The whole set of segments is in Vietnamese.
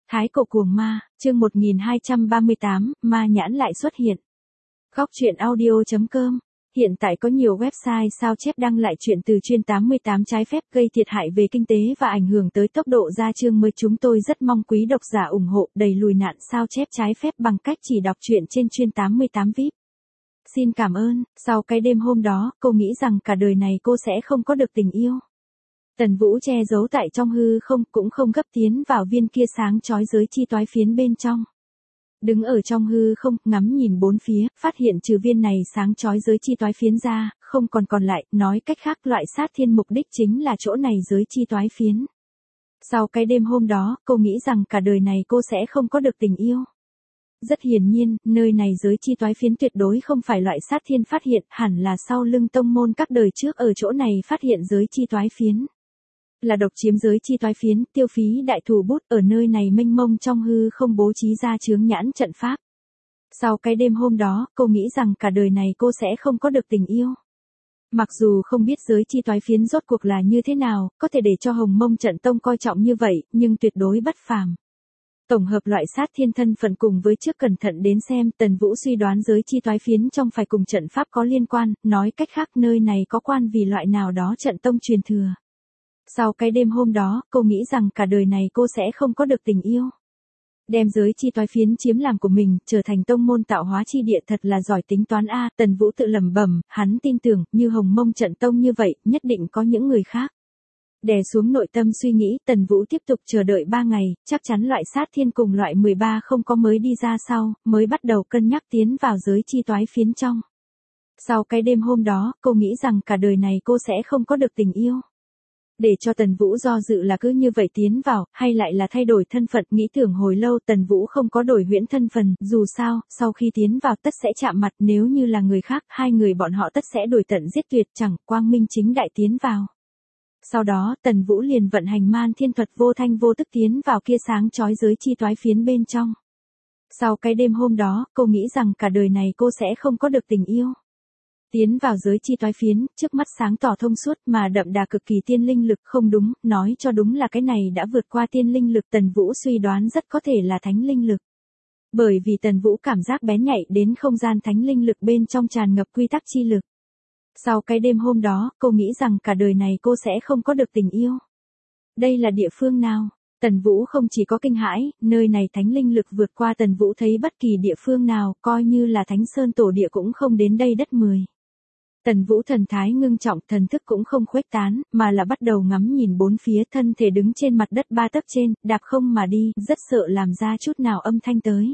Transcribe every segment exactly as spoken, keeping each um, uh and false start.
Thái cổ cuồng ma, chương một nghìn hai trăm ba mươi tám, ma nhãn lại xuất hiện. Góc truyện audio chấm com. Hiện tại có nhiều website sao chép đăng lại chuyện từ chuyên tám mươi tám trái phép gây thiệt hại về kinh tế và ảnh hưởng tới tốc độ ra chương mới. Chúng tôi rất mong quý độc giả ủng hộ đẩy lùi nạn sao chép trái phép bằng cách chỉ đọc truyện trên chuyên tám mươi tám vi ai pi. Xin cảm ơn. Sau cái đêm hôm đó, cô nghĩ rằng cả đời này cô sẽ không có được tình yêu. Tần Vũ che giấu tại trong hư không, cũng không gấp tiến vào viên kia sáng chói giới chi toái phiến bên trong. Đứng ở trong hư không, ngắm nhìn bốn phía, phát hiện trừ viên này sáng chói giới chi toái phiến ra, không còn còn lại, nói cách khác loại sát thiên mục đích chính là chỗ này giới chi toái phiến. Sau cái đêm hôm đó, cô nghĩ rằng cả đời này cô sẽ không có được tình yêu. Rất hiển nhiên, nơi này giới chi toái phiến tuyệt đối không phải loại sát thiên phát hiện, hẳn là sau lưng tông môn các đời trước ở chỗ này phát hiện giới chi toái phiến. Là độc chiếm giới chi toái phiến, tiêu phí đại thủ bút ở nơi này mênh mông trong hư không bố trí ra chướng nhãn trận pháp. Sau cái đêm hôm đó, cô nghĩ rằng cả đời này cô sẽ không có được tình yêu. Mặc dù không biết giới chi toái phiến rốt cuộc là như thế nào, có thể để cho Hồng Mông Trận Tông coi trọng như vậy, nhưng tuyệt đối bất phàm. Tổng hợp loại sát thiên thân phận cùng với trước cẩn thận đến xem, Tần Vũ suy đoán giới chi toái phiến trong phải cùng trận pháp có liên quan, nói cách khác nơi này có quan vì loại nào đó trận tông truyền thừa. Sau cái đêm hôm đó, cô nghĩ rằng cả đời này cô sẽ không có được tình yêu. Đem giới chi toái phiến chiếm làm của mình, trở thành tông môn tạo hóa chi địa thật là giỏi tính toán a. Tần Vũ tự lẩm bẩm, hắn tin tưởng, như Hồng Mông Trận Tông như vậy, nhất định có những người khác. Đè xuống nội tâm suy nghĩ, Tần Vũ tiếp tục chờ đợi ba ngày, chắc chắn loại sát thiên cùng loại mười ba không có mới đi ra sau, mới bắt đầu cân nhắc tiến vào giới chi toái phiến trong. Sau cái đêm hôm đó, cô nghĩ rằng cả đời này cô sẽ không có được tình yêu. Để cho Tần Vũ do dự là cứ như vậy tiến vào, hay lại là thay đổi thân phận, nghĩ tưởng hồi lâu Tần Vũ không có đổi huyễn thân phần, dù sao, sau khi tiến vào tất sẽ chạm mặt, nếu như là người khác, hai người bọn họ tất sẽ đuổi tận giết tuyệt, chẳng quang minh chính đại tiến vào. Sau đó, Tần Vũ liền vận hành man thiên thuật vô thanh vô tức tiến vào kia sáng chói giới chi toái phiến bên trong. Sau cái đêm hôm đó, cô nghĩ rằng cả đời này cô sẽ không có được tình yêu. Tiến vào giới chi toái phiến, trước mắt sáng tỏ thông suốt mà đậm đà cực kỳ tiên linh lực, không đúng, nói cho đúng là cái này đã vượt qua tiên linh lực, Tần Vũ suy đoán rất có thể là thánh linh lực. Bởi vì Tần Vũ cảm giác bén nhạy đến không gian thánh linh lực bên trong tràn ngập quy tắc chi lực. Sau cái đêm hôm đó, cô nghĩ rằng cả đời này cô sẽ không có được tình yêu. Đây là địa phương nào? Tần Vũ không chỉ có kinh hãi, nơi này thánh linh lực vượt qua Tần Vũ thấy bất kỳ địa phương nào, coi như là Thánh Sơn Tổ Địa cũng không đến đây đất mười. Tần Vũ thần thái ngưng trọng, thần thức cũng không khuếch tán, mà là bắt đầu ngắm nhìn bốn phía, thân thể đứng trên mặt đất ba tấc trên, đạp không mà đi, rất sợ làm ra chút nào âm thanh tới.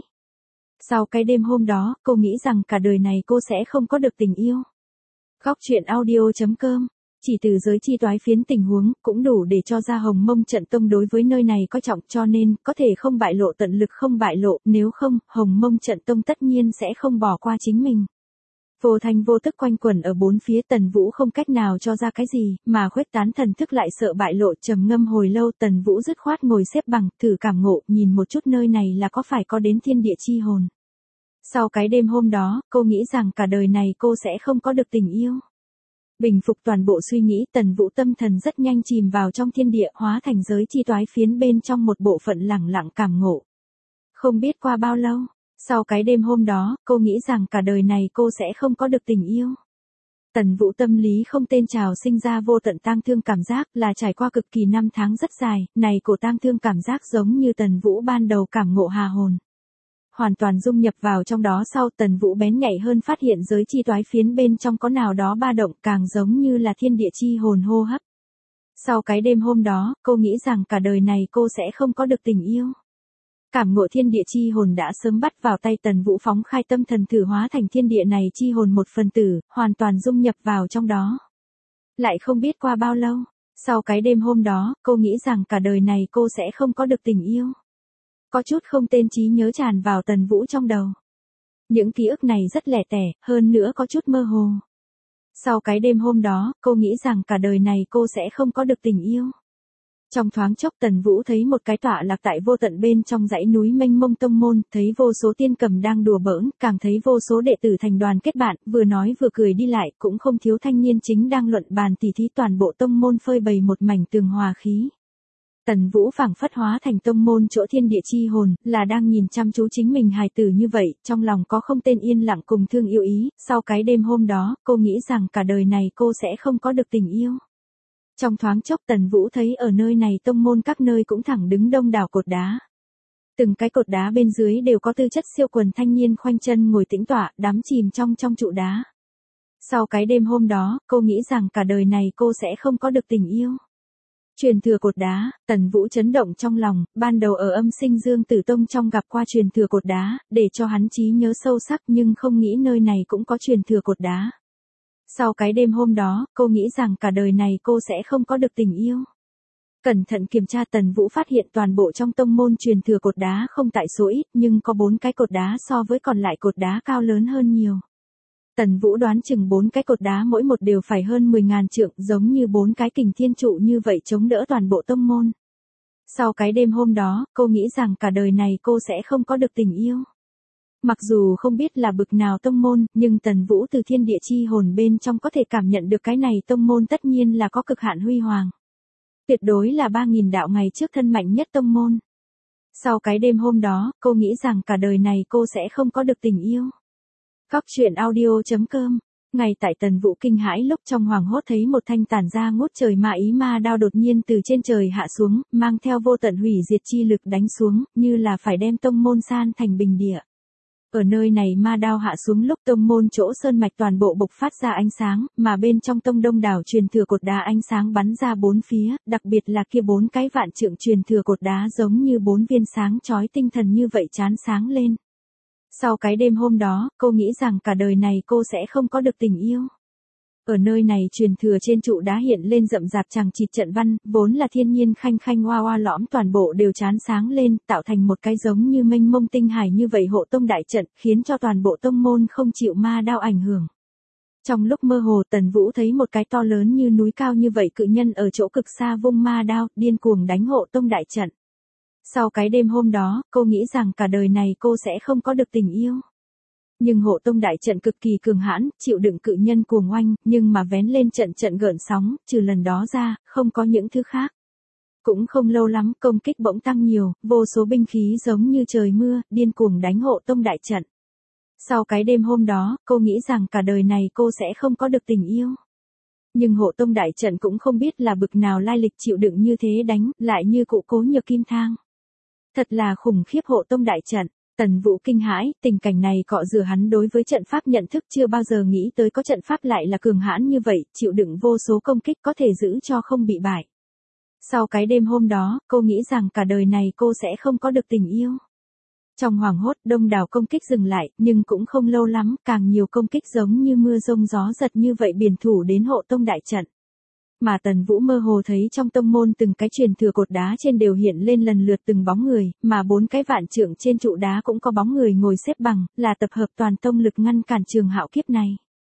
Sau cái đêm hôm đó, cô nghĩ rằng cả đời này cô sẽ không có được tình yêu. Góc truyện audio chấm com. Chỉ từ giới chi toái phiến tình huống, cũng đủ để cho ra Hồng Mông Trận Tông đối với nơi này có trọng, cho nên, có thể không bại lộ tận lực không bại lộ, nếu không, Hồng Mông Trận Tông tất nhiên sẽ không bỏ qua chính mình. Vô thanh vô tức quanh quẩn ở bốn phía, Tần Vũ không cách nào cho ra cái gì, mà khuếch tán thần thức lại sợ bại lộ, trầm ngâm hồi lâu, Tần Vũ dứt khoát ngồi xếp bằng, thử cảm ngộ, nhìn một chút nơi này là có phải có đến thiên địa chi hồn. Sau cái đêm hôm đó, cô nghĩ rằng cả đời này cô sẽ không có được tình yêu. Bình phục toàn bộ suy nghĩ, Tần Vũ tâm thần rất nhanh chìm vào trong thiên địa, hóa thành giới chi toái phiến bên trong một bộ phận lẳng lặng cảm ngộ. Không biết qua bao lâu, sau cái đêm hôm đó, cô nghĩ rằng cả đời này cô sẽ không có được tình yêu. Tần Vũ tâm lý không tên trào sinh ra vô tận tang thương cảm giác, là trải qua cực kỳ năm tháng rất dài, này cổ tang thương cảm giác giống như Tần Vũ ban đầu cảm ngộ hà hồn. Hoàn toàn dung nhập vào trong đó sau, Tần Vũ bén nhạy hơn phát hiện giới chi toái phiến bên trong có nào đó ba động, càng giống như là thiên địa chi hồn hô hấp. Sau cái đêm hôm đó, cô nghĩ rằng cả đời này cô sẽ không có được tình yêu. Cảm ngộ thiên địa chi hồn đã sớm bắt vào tay, Tần Vũ phóng khai tâm thần thử hóa thành thiên địa này chi hồn một phần tử, hoàn toàn dung nhập vào trong đó. Lại không biết qua bao lâu, sau cái đêm hôm đó, cô nghĩ rằng cả đời này cô sẽ không có được tình yêu. Có chút không tên trí nhớ tràn vào Tần Vũ trong đầu. Những ký ức này rất lẻ tẻ, hơn nữa có chút mơ hồ. Sau cái đêm hôm đó, cô nghĩ rằng cả đời này cô sẽ không có được tình yêu. Trong thoáng chốc Tần Vũ thấy một cái tọa lạc tại vô tận bên trong dãy núi mênh mông tông môn, thấy vô số tiên cầm đang đùa bỡn, càng thấy vô số đệ tử thành đoàn kết bạn, vừa nói vừa cười đi lại, cũng không thiếu thanh niên chính đang luận bàn tỉ thí, toàn bộ tông môn phơi bày một mảnh tường hòa khí. Tần Vũ phảng phất hóa thành tông môn chỗ thiên địa chi hồn, là đang nhìn chăm chú chính mình hài tử như vậy, trong lòng có không tên yên lặng cùng thương yêu ý, sau cái đêm hôm đó, cô nghĩ rằng cả đời này cô sẽ không có được tình yêu. Trong thoáng chốc Tần Vũ thấy ở nơi này tông môn các nơi cũng thẳng đứng đông đảo cột đá. Từng cái cột đá bên dưới đều có tư chất siêu quần thanh niên khoanh chân ngồi tĩnh tọa, đắm chìm trong trong trụ đá. Sau cái đêm hôm đó, cô nghĩ rằng cả đời này cô sẽ không có được tình yêu. Truyền thừa cột đá, Tần Vũ chấn động trong lòng, ban đầu ở Âm Sinh Dương Tử Tông trong gặp qua truyền thừa cột đá, để cho hắn trí nhớ sâu sắc nhưng không nghĩ nơi này cũng có truyền thừa cột đá. Sau cái đêm hôm đó, cô nghĩ rằng cả đời này cô sẽ không có được tình yêu. Cẩn thận kiểm tra Tần Vũ phát hiện toàn bộ trong tông môn truyền thừa cột đá không tại số ít, nhưng có bốn cái cột đá so với còn lại cột đá cao lớn hơn nhiều. Tần Vũ đoán chừng bốn cái cột đá mỗi một đều phải hơn mười ngàn trượng, giống như bốn cái kình thiên trụ như vậy chống đỡ toàn bộ tông môn. Sau cái đêm hôm đó, cô nghĩ rằng cả đời này cô sẽ không có được tình yêu. Mặc dù không biết là bực nào tông môn, nhưng Tần Vũ từ thiên địa chi hồn bên trong có thể cảm nhận được cái này tông môn tất nhiên là có cực hạn huy hoàng. Tuyệt đối là ba nghìn đạo ngày trước thân mạnh nhất tông môn. Sau cái đêm hôm đó, cô nghĩ rằng cả đời này cô sẽ không có được tình yêu. Góc truyện audio chấm com. Ngay tại Tần Vũ kinh hãi lúc trong hoàng hốt thấy một thanh tản ra ngút trời ma ý ma đao đột nhiên từ trên trời hạ xuống, mang theo vô tận hủy diệt chi lực đánh xuống, như là phải đem tông môn san thành bình địa. Ở nơi này ma đao hạ xuống lúc tông môn chỗ sơn mạch toàn bộ bộc phát ra ánh sáng, mà bên trong tông đông đảo truyền thừa cột đá ánh sáng bắn ra bốn phía, đặc biệt là kia bốn cái vạn trượng truyền thừa cột đá giống như bốn viên sáng chói tinh thần như vậy chán sáng lên. Sau cái đêm hôm đó, cô nghĩ rằng cả đời này cô sẽ không có được tình yêu. Ở nơi này truyền thừa trên trụ đá hiện lên rậm rạp chằng chịt trận văn, vốn là thiên nhiên khanh khanh hoa hoa lõm toàn bộ đều chán sáng lên, tạo thành một cái giống như mênh mông tinh hải như vậy hộ tông đại trận, khiến cho toàn bộ tông môn không chịu ma đao ảnh hưởng. Trong lúc mơ hồ Tần Vũ thấy một cái to lớn như núi cao như vậy cự nhân ở chỗ cực xa vung ma đao, điên cuồng đánh hộ tông đại trận. Sau cái đêm hôm đó, cô nghĩ rằng cả đời này cô sẽ không có được tình yêu. Nhưng hộ tông đại trận cực kỳ cường hãn, chịu đựng cự nhân cuồng oanh, nhưng mà vén lên trận trận gợn sóng, trừ lần đó ra, không có những thứ khác. Cũng không lâu lắm, công kích bỗng tăng nhiều, vô số binh khí giống như trời mưa, điên cuồng đánh hộ tông đại trận. Sau cái đêm hôm đó, cô nghĩ rằng cả đời này cô sẽ không có được tình yêu. Nhưng hộ tông đại trận cũng không biết là bực nào lai lịch chịu đựng như thế đánh, lại như cụ cố nhược kim thang. Thật là khủng khiếp hộ tông đại trận. Tần Vũ kinh hãi, tình cảnh này cọ rửa hắn đối với trận pháp nhận thức chưa bao giờ nghĩ tới có trận pháp lại là cường hãn như vậy, chịu đựng vô số công kích có thể giữ cho không bị bại. Sau cái đêm hôm đó, cô nghĩ rằng cả đời này cô sẽ không có được tình yêu. Trong hoàng hốt, đông đảo công kích dừng lại, nhưng cũng không lâu lắm, càng nhiều công kích giống như mưa rông gió giật như vậy biển thủ đến hộ tông đại trận. Mà Tần Vũ mơ hồ thấy trong tông môn từng cái truyền thừa cột đá trên đều hiện lên lần lượt từng bóng người, mà bốn cái vạn trượng trên trụ đá cũng có bóng người ngồi xếp bằng, là tập hợp toàn tông lực ngăn cản trường hạo kiếp này.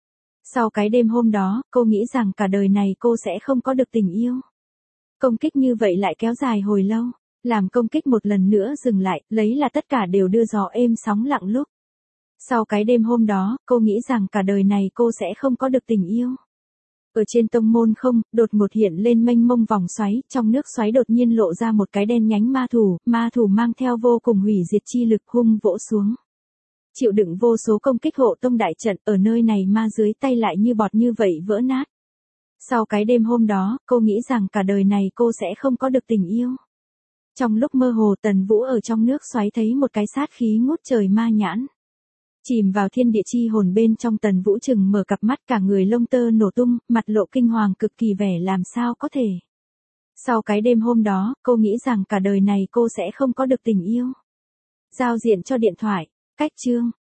Sau cái đêm hôm đó, cô nghĩ rằng cả đời này cô sẽ không có được tình yêu. Công kích như vậy lại kéo dài hồi lâu, làm công kích một lần nữa dừng lại, lấy là tất cả đều đưa gió êm sóng lặng lúc. Sau cái đêm hôm đó, cô nghĩ rằng cả đời này cô sẽ không có được tình yêu. Ở trên tông môn không, đột ngột hiện lên mênh mông vòng xoáy, trong nước xoáy đột nhiên lộ ra một cái đen nhánh ma thủ, ma thủ mang theo vô cùng hủy diệt chi lực hung vỗ xuống. Chịu đựng vô số công kích hộ tông đại trận, ở nơi này ma dưới tay lại như bọt như vậy vỡ nát. Sau cái đêm hôm đó, cô nghĩ rằng cả đời này cô sẽ không có được tình yêu. Trong lúc mơ hồ Tần Vũ ở trong nước xoáy thấy một cái sát khí ngút trời ma nhãn. Chìm vào thiên địa chi hồn bên trong Tần Vũ chừng mở cặp mắt cả người lông tơ nổ tung, mặt lộ kinh hoàng cực kỳ vẻ làm sao có thể. Sau cái đêm hôm đó, cô nghĩ rằng cả đời này cô sẽ không có được tình yêu. Giao diện cho điện thoại, cách chương.